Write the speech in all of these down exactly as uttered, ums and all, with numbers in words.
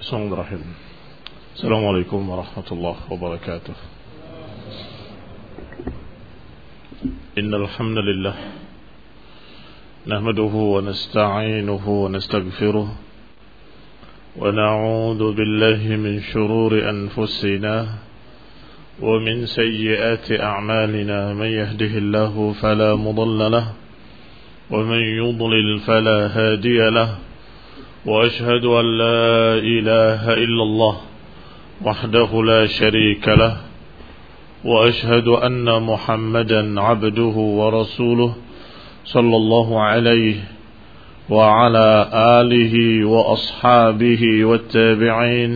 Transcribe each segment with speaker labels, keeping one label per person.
Speaker 1: Bismillahirrahmanirrahim. Assalamualaikum warahmatullahi wabarakatuh. Innal hamdalillah nahmaduhu wa nasta'inuhu wa nastaghfiruh wa na'udzu billahi min shururi anfusina wa min sayyiati a'malina man yahdihillahu fala mudilla lahu wa man yudlil fala hadiya lahu. وأشهد أن لا إله إلا الله وحده لا شريك له وأشهد أن محمدا عبده ورسوله صلى الله عليه وعلى آله وأصحابه والتابعين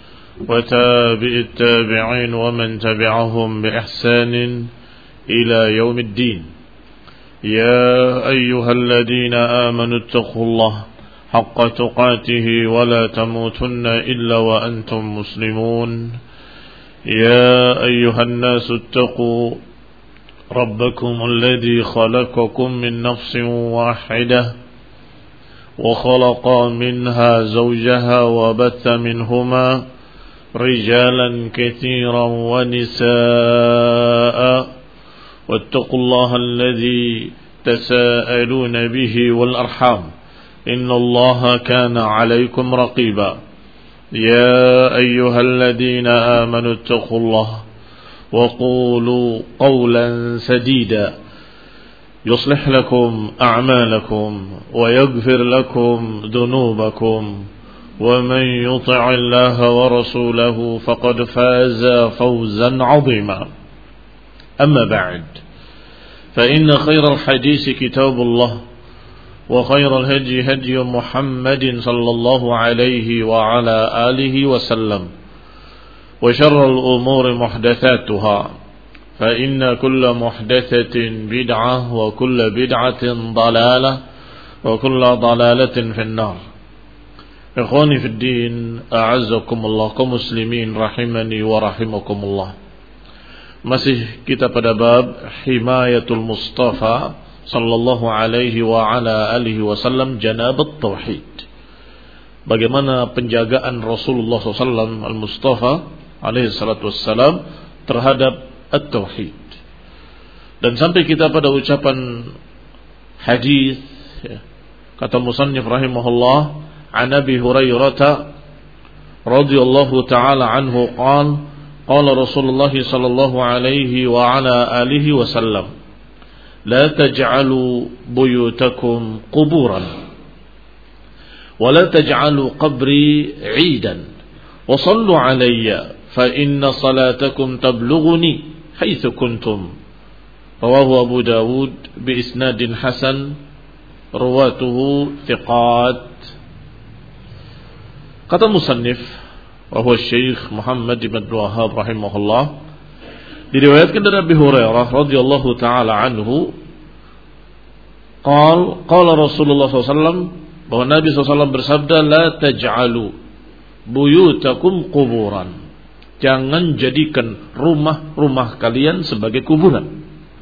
Speaker 1: وتابع التابعين ومن تبعهم بإحسان إلى يوم الدين. يا أيها الذين آمنوا اتقوا الله حق تقاته ولا تموتن إلا وأنتم مسلمون. يا أيها الناس اتقوا ربكم الذي خلقكم من نفس واحدة وخلق منها زوجها وبث منهما رجالا كثيرا ونساء واتقوا الله الذي تساءلون به والأرحام إن الله كان عليكم رقيبا. يا أيها الذين آمنوا اتقوا الله وقولوا قولا سديدا يصلح لكم أعمالكم ويغفر لكم ذنوبكم ومن يطع الله ورسوله فقد فاز فوزا عظيما. أما بعد فإن خير الحديث كتاب الله وخير الهدي هدي محمد صلى الله عليه وعلى آله وسلم وشر الأمور محدثاتها فإن كل محدثة بدعة وكل بدعة ضلالة وكل ضلالة في النار. إخواني في الدين أعزكم الله كمسلمين رحمني ورحمكم الله. Masih kita pada bab himayatul Mustafa sallallahu alaihi wa ala alihi wasallam janabat tauhid. Bagaimana penjagaan Rasulullah sallallahu alaihi wasallam al-Mustafa alaihi salatu wassalam terhadap at-tauhid. Dan sampai kita pada ucapan hadis ya, kata musannif rahimahullah an Abi Hurairah radhiyallahu taala anhu qala qala Rasulullah sallallahu alaihi wa ala alihi wasallam لا تجعلوا بيوتكم قبورا ولا تجعلوا قبري عيدا وصلوا علي فإن صلاتكم تبلغني حيث كنتم. رواه أبو داود بإسناد حسن رواته ثقات. Kata musannif وهو الشيخ محمد بن الوهاب رحمه الله, diriwayatkan dari Abi Hurairah radhiyallahu taala anhu qala qala Rasulullah sallallahu alaihi wasallam, bahwa Nabi sallallahu alaihi wasallam bersabda, la taj'alu buyutakum quburan, jangan jadikan rumah-rumah kalian sebagai kuburan,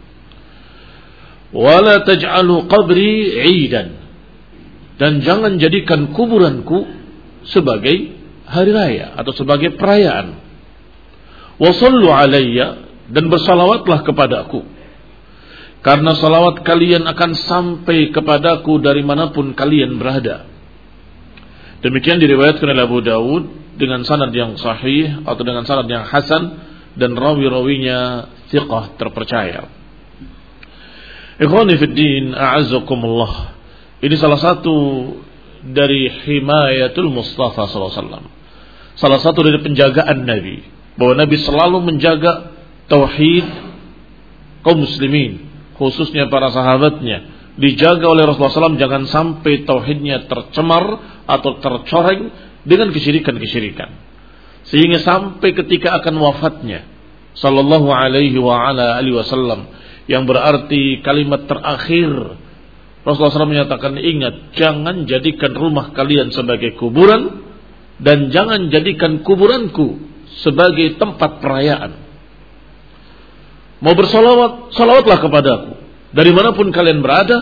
Speaker 1: wala taj'alu qabri 'idan, dan jangan jadikan kuburanku sebagai hari raya atau sebagai perayaan, wa sallu alayya, dan bersalawatlah kepadaku, karena salawat kalian akan sampai kepadaku dari manapun kalian berada. Demikian diriwayatkan oleh Abu Dawud dengan sanad yang sahih atau dengan sanad yang hasan, dan rawi-rawinya thiqah, terpercaya. Ikhwani fid din, a'azzakumullah. Ini salah satu dari himayatul Mustafa sallallahu alaihi wasallam, salah satu dari penjagaan Nabi, bahwa Nabi selalu menjaga tauhid kaum muslimin, khususnya para sahabatnya, dijaga oleh Rasulullah sallallahu alaihi wasallam, jangan sampai tauhidnya tercemar atau tercoreng dengan kesyirikan-kesyirikan, sehingga sampai ketika akan wafatnya sallallahu alaihi wa ala alihi wasallam, yang berarti kalimat terakhir Rasulullah sallallahu alaihi wasallam menyatakan, ingat, jangan jadikan rumah kalian sebagai kuburan, dan jangan jadikan kuburanku sebagai tempat perayaan. Mau bersolawat, solawatlah kepadaku dari manapun kalian berada,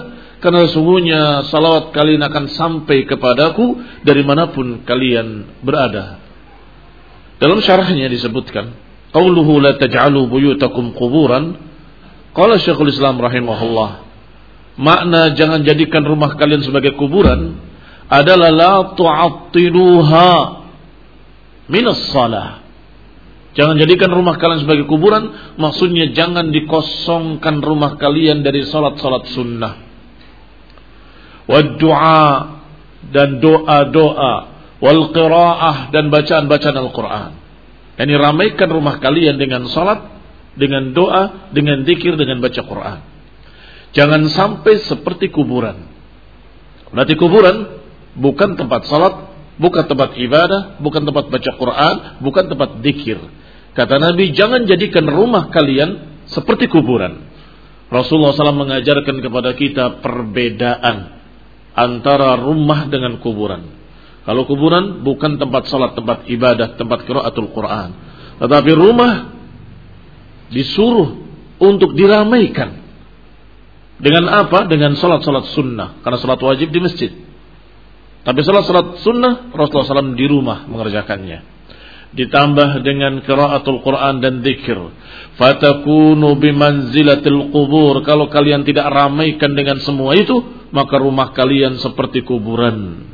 Speaker 1: karena sesungguhnya salawat kalian akan sampai kepadaku dari manapun kalian berada. Dalam syarahnya disebutkan, qauluhu la taj'alu buyutakum quburan, qala Syekhul Islam rahimahullah, makna jangan jadikan rumah kalian sebagai kuburan adalah la tu'attiluha minas shalah. Jangan jadikan rumah kalian sebagai kuburan, maksudnya jangan dikosongkan rumah kalian dari salat-salat sunnah. Wad du'a, dan doa-doa, wal qiraah, dan bacaan-bacaan Al-Quran. Yani ramaikan rumah kalian dengan salat, dengan doa, dengan zikir, dengan baca Quran. Jangan sampai seperti kuburan. Berarti kuburan bukan tempat salat, bukan tempat ibadah, bukan tempat baca Quran, bukan tempat zikir. Kata Nabi, jangan jadikan rumah kalian seperti kuburan. Rasulullah shallallahu alaihi wasallam mengajarkan kepada kita perbedaan antara rumah dengan kuburan. Kalau kuburan bukan tempat salat, tempat ibadah, tempat qiraatul Quran. Tetapi rumah disuruh untuk diramaikan. Dengan apa? Dengan salat-salat sunnah. Karena salat wajib di masjid. Tapi salat-salat sunnah Rasulullah shallallahu alaihi wasallam di rumah mengerjakannya. Ditambah dengan qiraatul Quran dan zikir. Fatakunu bimanzilatil qubur. Kalau kalian tidak ramaikan dengan semua itu, maka rumah kalian seperti kuburan.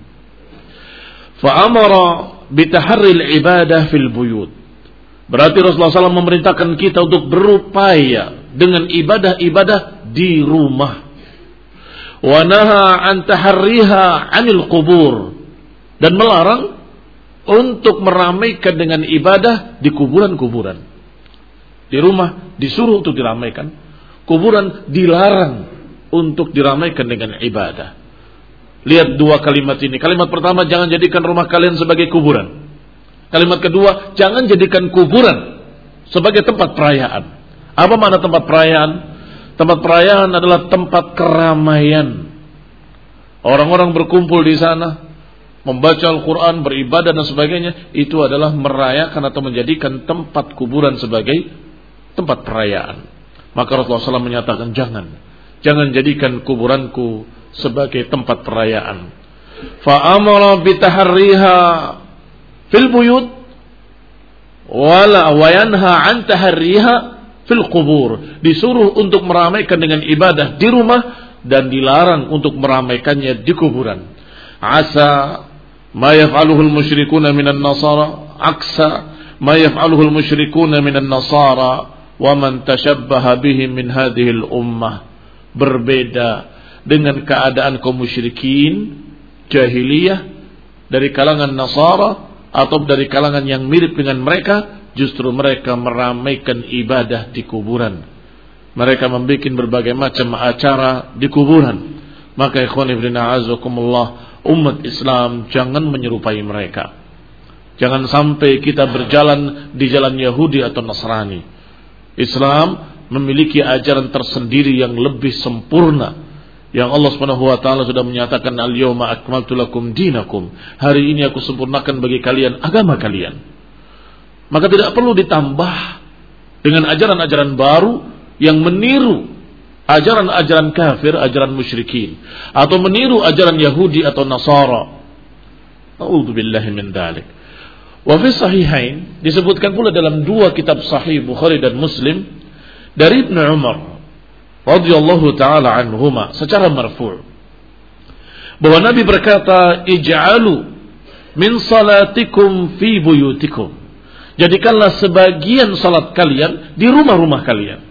Speaker 1: Fa'amara bitaharril ibadah fil buyut. Berarti Rasulullah shallallahu alaihi wasallam memerintahkan kita untuk berupaya dengan ibadah-ibadah di rumah. Wa naha an taharriha 'anil qubur, dan melarang untuk meramaikan dengan ibadah di kuburan-kuburan. Di rumah disuruh untuk diramaikan, kuburan dilarang untuk diramaikan dengan ibadah. Lihat dua kalimat ini. Kalimat pertama, jangan jadikan rumah kalian sebagai kuburan. Kalimat kedua, jangan jadikan kuburan sebagai tempat perayaan. Apa makna tempat perayaan? Tempat perayaan adalah tempat keramaian. Orang-orang berkumpul di sana, membaca Al-Quran, beribadah dan sebagainya. Itu adalah merayakan atau menjadikan tempat kuburan sebagai tempat perayaan. Maka Rasulullah shallallahu alaihi wasallam menyatakan, jangan Jangan jadikan kuburanku sebagai tempat perayaan. Fa'amara bitaharriha fil buyut wala wayanha an taharriha fil qubur. Disuruh untuk meramaikan dengan ibadah di rumah dan dilarang untuk meramaikannya di kuburan. Asa ma yaf'aluhu al-musyrikuna minan nasara, aksa ma yaf'aluhu al-musyrikuna minan nasara wa man tashabbaha bihim min hadhihi al-ummah. Berbeda dengan keadaan kaum musyrikin jahiliyah dari kalangan Nasara atau dari kalangan yang mirip dengan mereka. Justru mereka meramaikan ibadah di kuburan. Mereka membuat berbagai macam acara di kuburan. Maka ikhwan ibn a'azakumullah, umat Islam jangan menyerupai mereka. Jangan sampai kita berjalan di jalan Yahudi atau Nasrani. Islam memiliki ajaran tersendiri yang lebih sempurna, yang Allah Subhanahu wa taala sudah menyatakan, al-yawma akmaltu lakum dinakum, hari ini aku sempurnakan bagi kalian agama kalian. Maka tidak perlu ditambah dengan ajaran-ajaran baru yang meniru ajaran-ajaran kafir, ajaran musyrikin, atau meniru ajaran Yahudi atau Nasara. A'udzubillahi min dzalik. Wa fi sahihain, disebutkan pula dalam dua kitab sahih Bukhari dan Muslim dari Ibnu Umar radhiyallahu taala anhuma secara marfu' bahwa Nabi berkata, ij'alu min salatikum fi buyutikum, jadikanlah sebagian salat kalian di rumah-rumah kalian.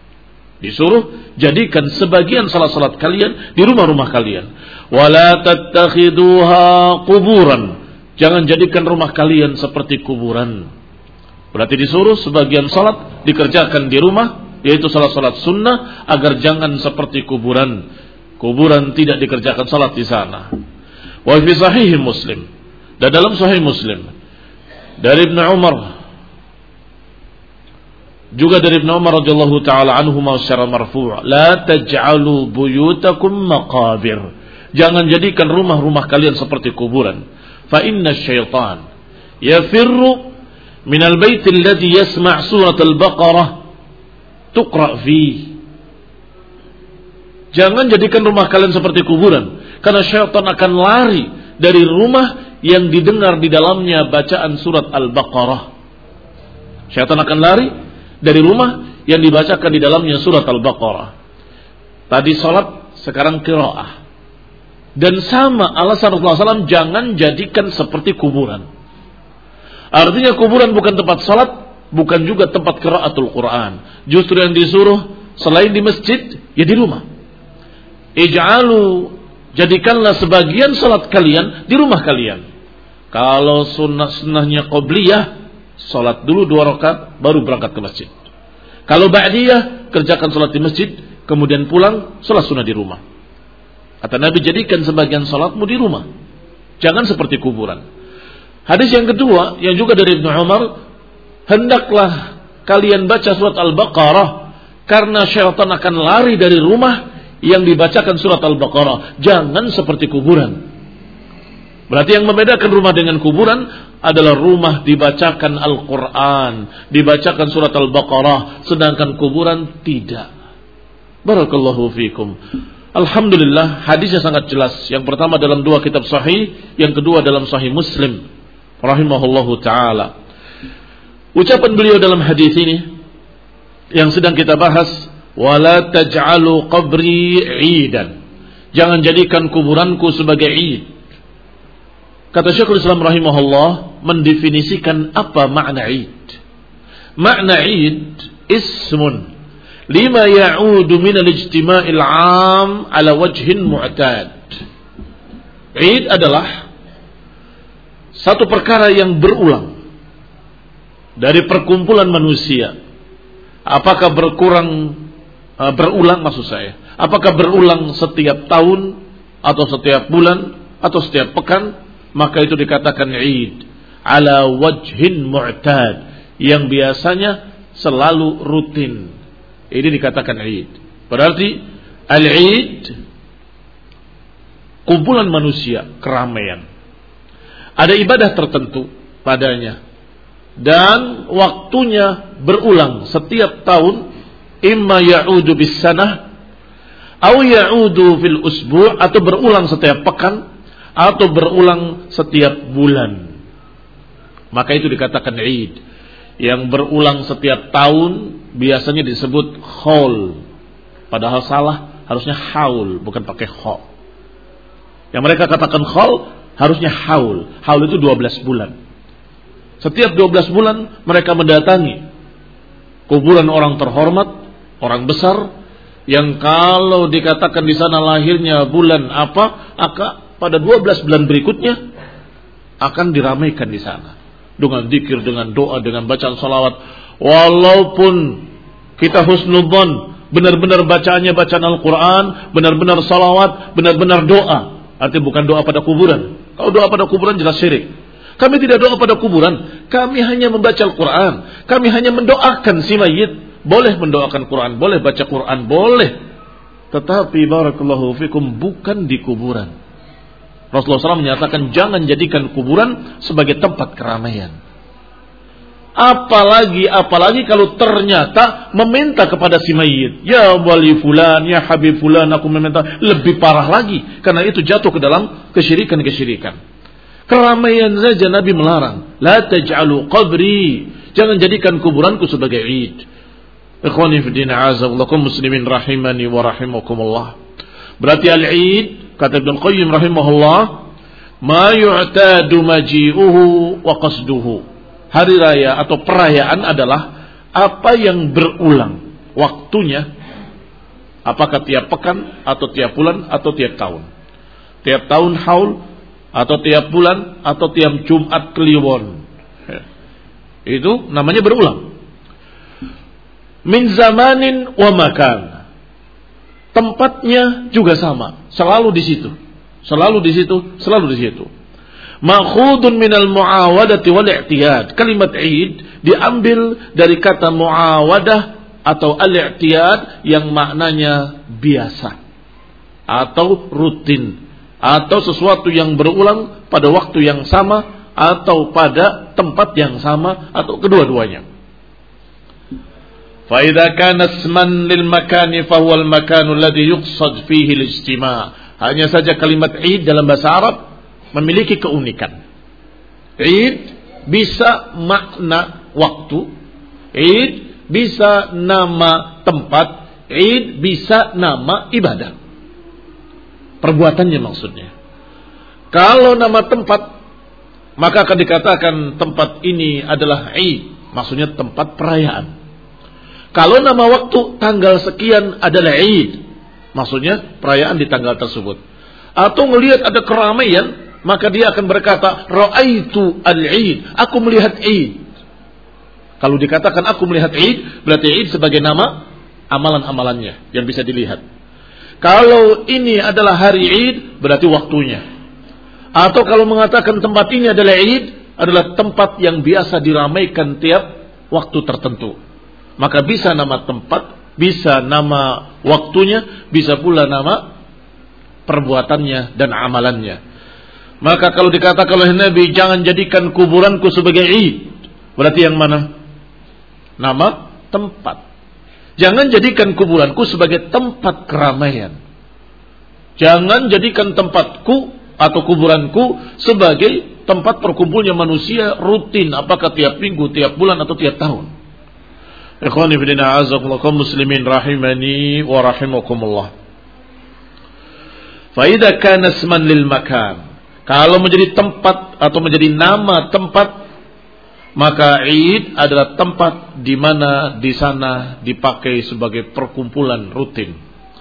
Speaker 1: Disuruh jadikan sebagian salat-salat kalian di rumah-rumah kalian. Wala tattakhiduha quburan, jangan jadikan rumah kalian seperti kuburan. Berarti disuruh sebagian salat dikerjakan di rumah, yaitu salat-salat sunnah, agar jangan seperti kuburan. Kuburan tidak dikerjakan salat di sana. Wa fi sahih Muslim, dan dalam sahih Muslim dari Ibnu Umar, juga dari Ibnu Umar radhiyallahu taala anhuma secara marfu', la taj'alu buyutakum maqabir, jangan jadikan rumah-rumah kalian seperti kuburan. Fa inna syaitan yafirru min al-bait alladhi yasma' surat al-Baqarah tuqra fi. Jangan jadikan rumah kalian seperti kuburan, karena syaitan akan lari dari rumah yang didengar di dalamnya bacaan surat Al-Baqarah. Syaitan akan lari dari rumah yang dibacakan di dalamnya surat Al-Baqarah. Tadi salat, sekarang qiraah. Dan sama alasan Rasulullah shallallahu alaihi wasallam, jangan jadikan seperti kuburan. Artinya kuburan bukan tempat salat, bukan juga tempat qiraatul Quran. Justru yang disuruh selain di masjid, ya di rumah. Ij'alu, jadikanlah sebagian salat kalian di rumah kalian. Kalau sunnah-sunnahnya qobliyah, salat dulu dua rakaat baru berangkat ke masjid. Kalau ba'diyah, kerjakan salat di masjid, kemudian pulang salat sunnah di rumah. Kata Nabi, jadikan sebagian salatmu di rumah, jangan seperti kuburan. Hadis yang kedua yang juga dari Ibnu Umar, hendaklah kalian baca surat Al-Baqarah karena syaitan akan lari dari rumah yang dibacakan surat Al-Baqarah. Jangan seperti kuburan. Berarti yang membedakan rumah dengan kuburan adalah rumah dibacakan Al-Quran, dibacakan surat Al-Baqarah, sedangkan kuburan tidak. Barakallahu fikum. Alhamdulillah, hadisnya sangat jelas. Yang pertama dalam dua kitab sahih, yang kedua dalam sahih Muslim rahimahullahu ta'ala. Ucapan beliau dalam hadis ini yang sedang kita bahas, wala taj'alu qabri 'idan. Jangan jadikan kuburanku sebagai 'id. Kata Syekhul Islam rahimahullah mendefinisikan apa makna 'id. Makna 'id ismun lima ya'udu min al-ijtima'il 'am ala wajhin mu'tad. 'Id adalah satu perkara yang berulang dari perkumpulan manusia. Apakah berkurang Uh, berulang maksud saya, apakah berulang setiap tahun atau setiap bulan atau setiap pekan, maka itu dikatakan Id ala wajhin mu'tad, yang biasanya selalu rutin. Ini dikatakan Id. Berarti al-Id kumpulan manusia, keramaian. Ada ibadah tertentu padanya dan waktunya berulang setiap tahun. Imma ya'udu bis sanah atau ya'udu fil usbu', atau berulang setiap pekan atau berulang setiap bulan. Maka itu dikatakan Id. Yang berulang setiap tahun biasanya disebut haul. Padahal salah, harusnya haul, bukan pakai kha. Yang mereka katakan haul, harusnya haul. Haul itu dua belas bulan. Setiap dua belas bulan mereka mendatangi kuburan orang terhormat, orang besar, yang kalau dikatakan di sana lahirnya bulan apa, maka pada dua belas bulan berikutnya akan diramaikan di sana dengan zikir, dengan doa, dengan bacaan salawat. Walaupun kita husnudzon, benar-benar bacaannya bacaan Al-Quran, benar-benar salawat, benar-benar doa. Artinya bukan doa pada kuburan. Kalau doa pada kuburan jelas syirik. Kami tidak doa pada kuburan, kami hanya membaca Al-Quran, kami hanya mendoakan si mayit. Boleh mendoakan Quran, boleh baca Quran, boleh. Tetapi barakallahu fikum, bukan di kuburan. Rasulullah shallallahu alaihi wasallam menyatakan jangan jadikan kuburan sebagai tempat keramaian. Apalagi, apalagi kalau ternyata meminta kepada si mayit, ya wali fulan, ya habib fulan, aku meminta. Lebih parah lagi, karena itu jatuh ke dalam kesyirikan-kesyirikan. Keramaian saja Nabi melarang. La taj'alu qabri, jangan jadikan kuburanku sebagai Id. Ikhwani fi din, a'azallakum muslimin rahimani wa rahimakumullah. Berarti al-Id, kata Ibnu Qayyim rahimahullah, ma yu'tadu maji'uhu wa qasduhu. Hari raya atau perayaan adalah apa yang berulang waktunya, apakah tiap pekan atau tiap bulan atau tiap tahun. Tiap tahun haul atau tiap bulan atau tiap Jumat Kliwon. Itu namanya berulang. Min zamanin wa makan. Tempatnya juga sama, selalu di situ. Selalu di situ, selalu di situ. Ma'khudun minal muawadati wal i'tiyad. Kalimat Id diambil dari kata muawadah atau al-i'tiyad yang maknanya biasa atau rutin, atau sesuatu yang berulang pada waktu yang sama atau pada tempat yang sama atau kedua-duanya. Fa idza kana isman lil makani fa huwa al makanu alladhi yuqsad fihi al ijtima'. Hanya saja kalimat Id dalam bahasa Arab memiliki keunikan. Id bisa makna waktu, Id bisa nama tempat, Id bisa nama ibadah. Perbuatannya maksudnya. Kalau nama tempat, maka akan dikatakan tempat ini adalah Id, maksudnya tempat perayaan. Kalau nama waktu, tanggal sekian adalah Id, maksudnya perayaan di tanggal tersebut. Atau melihat ada keramaian, maka dia akan berkata, Ra'aitu al-Id, aku melihat Id. Kalau dikatakan aku melihat Id, berarti Id sebagai nama amalan-amalannya yang bisa dilihat. Kalau ini adalah hari Id, berarti waktunya. Atau kalau mengatakan tempat ini adalah Id, adalah tempat yang biasa diramaikan tiap waktu tertentu. Maka bisa nama tempat, bisa nama waktunya, bisa pula nama perbuatannya dan amalannya. Maka kalau dikatakan oleh Nabi, jangan jadikan kuburanku sebagai Id, berarti yang mana? Nama tempat. Jangan jadikan kuburanku sebagai tempat keramaian. Jangan jadikan tempatku atau kuburanku sebagai tempat perkumpulnya manusia rutin, apakah tiap minggu, tiap bulan atau tiap tahun. Ikhwani fillah, a'azzakumullah, kaum muslimin rahimani wa rahimakumullah. Fa idza kana isman lil makan, kalau menjadi tempat atau menjadi nama tempat, maka Id adalah tempat di mana di sana dipakai sebagai perkumpulan rutin.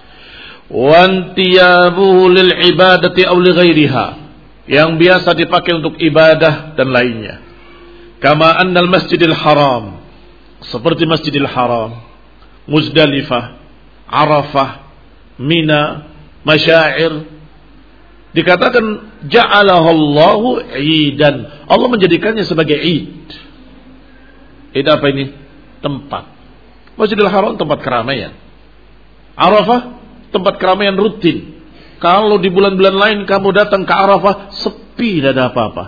Speaker 1: Wantiyabuhu lil ibadati aw li ghairiha, yang biasa dipakai untuk ibadah dan lainnya. Kama annal masjidil haram, seperti Masjidil Haram, Muzdalifah, Arafah, Mina, Masyair, dikatakan ja'alahu idan, Allah menjadikannya sebagai Id. Id apa ini? Tempat. Masjidil Haram tempat keramaian. Arafah tempat keramaian rutin. Kalau di bulan-bulan lain kamu datang ke Arafah, sepi, tidak ada apa-apa.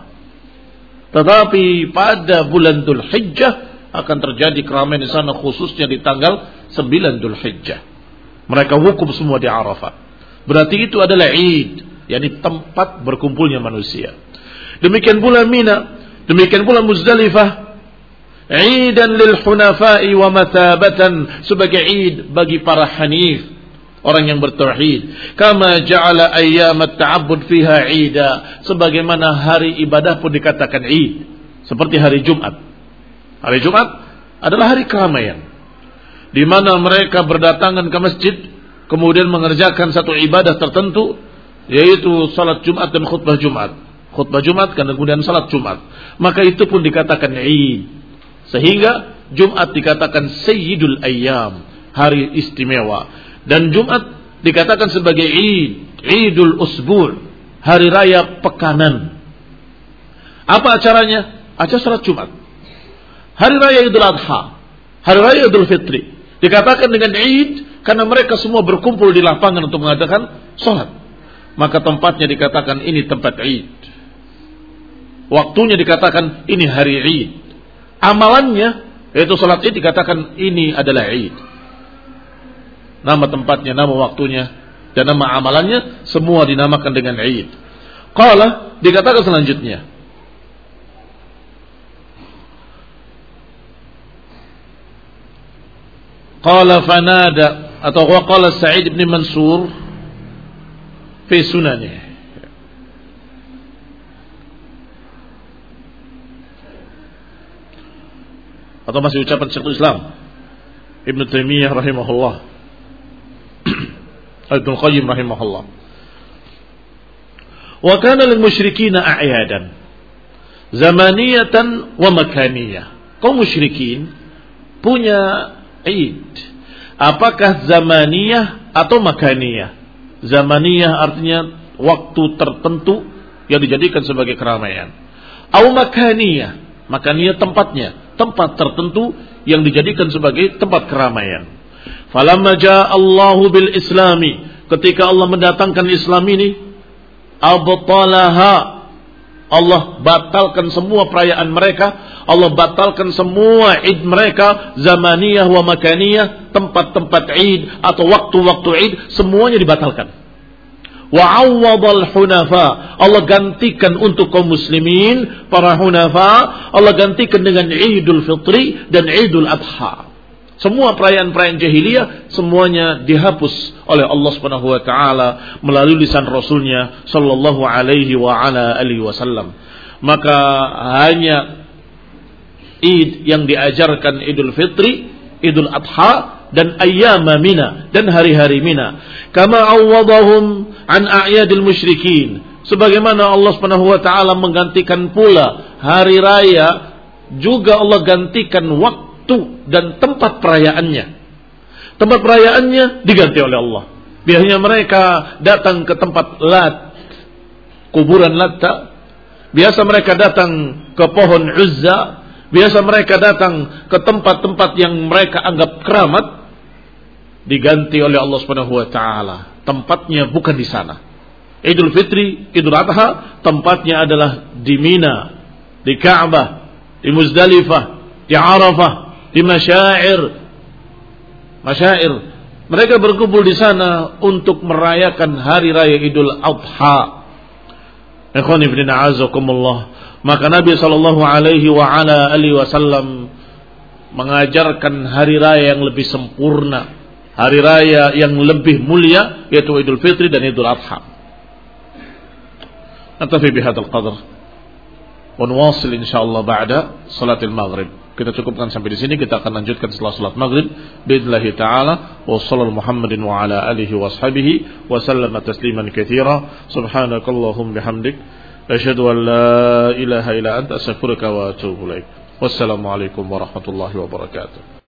Speaker 1: Tetapi pada bulan Dzulhijjah akan terjadi keramaian di sana, khususnya di tanggal sembilan Dzulhijjah. Mereka wukuf semua di Arafah. Berarti itu adalah Id, yakni tempat berkumpulnya manusia. Demikian pula Mina, demikian pula Muzdalifah, Idan lil hunafa'i wa mathabatan, sebagai Id bagi para hanif, orang yang bertauhid. Kama ja'ala ayyam at-ta'abbud fiha 'ida, sebagaimana hari ibadah pun dikatakan Id, seperti hari Jumat. Hari Jumat adalah hari keramaian, di mana mereka berdatangan ke masjid, kemudian mengerjakan satu ibadah tertentu, yaitu salat Jumat dan khutbah Jumat. Khutbah Jumat dan kemudian salat Jumat. Maka itu pun dikatakan Id. Sehingga Jumat dikatakan Sayyidul Ayyam, hari istimewa. Dan Jumat dikatakan sebagai Id, Idul Usbu', hari raya pekanan. Apa acaranya? Acara salat Jumat. Hari raya Idul Adha, hari raya Idul Fitri dikatakan dengan Id karena mereka semua berkumpul di lapangan untuk mengadakan sholat. Maka tempatnya dikatakan ini tempat Id. Waktunya dikatakan ini hari Id. Amalannya yaitu sholat Id dikatakan ini adalah Id. Nama tempatnya, nama waktunya, dan nama amalannya semua dinamakan dengan Id. Qala, dikatakan selanjutnya, qala fanada, atau qala Sa'id bin Mansur fi sunanih, atau masih ucapan Syekhul Islam Ibn Taimiyah rahimahullah, Ibn Qayyim rahimahullah. Wa kana lil musyrikina a'yadan zamaniyatan wa makaniyah. Kaum musyrikin punya Id, apakah zamaniyah atau makaniyah? Zamaniyah artinya waktu tertentu yang dijadikan sebagai keramaian. Au makaniyah, makaniyah tempatnya, tempat tertentu yang dijadikan sebagai tempat keramaian. Falamma jaa Allahu bil Islami, ketika Allah mendatangkan Islam ini, abtalaha, Allah batalkan semua perayaan mereka, Allah batalkan semua id mereka, zamaniyah wa makaniyah, tempat-tempat id atau waktu-waktu id, semuanya dibatalkan. Wa 'awwadal hunafa, Allah gantikan untuk kaum muslimin, para hunafa, Allah gantikan dengan Idul Fitri dan Idul Adha. Semua perayaan-perayaan jahiliyah semuanya dihapus oleh Allah Subhanahu wa taala melalui lisan Rasulnya sallallahu alaihi wa ala alihi wasallam. Maka hanya Id yang diajarkan Idul Fitri, Idul Adha dan ayyama Mina dan hari-hari Mina. Kama awwadahum an a'yadil musyrikin. Sebagaimana Allah Subhanahu wa taala menggantikan pula hari raya, juga Allah gantikan waktu dan tempat perayaannya. Tempat perayaannya diganti oleh Allah. Biasanya mereka datang ke tempat Lat, kuburan Latta. Biasa mereka datang ke pohon Uzza. Biasa mereka datang ke tempat-tempat yang mereka anggap keramat. Diganti oleh Allah Subhanahu wa taala. Tempatnya bukan di sana. Idul Fitri, Idul Adha, tempatnya adalah di Mina, di Ka'bah, di Muzdalifah, di Arafah, di masyair. Masyair. Mereka berkumpul di sana untuk merayakan hari raya Idul Adha. Ikhwan ibn a'azakumullah. Maka Nabi sallallahu alaihi wa ala alihi wasallam mengajarkan hari raya yang lebih sempurna, hari raya yang lebih mulia, yaitu Idul Fitri dan Idul Adha. Natafi bihadzal qadar wa nuwasil insyaallah ba'da salatil maghrib. Kita cukupkan sampai di sini. Kita akan lanjutkan setelah salat maghrib biidznillah taala. Wa sallallahu Muhammadin wa ala alihi wa sahbihi wa sallama tasliman katsira. Subhanakallahumma bihamdik asyhadu an la ilaha illa anta astaghfiruka wa atubu ilaik. Wassalamu alaikum warahmatullahi wabarakatuh.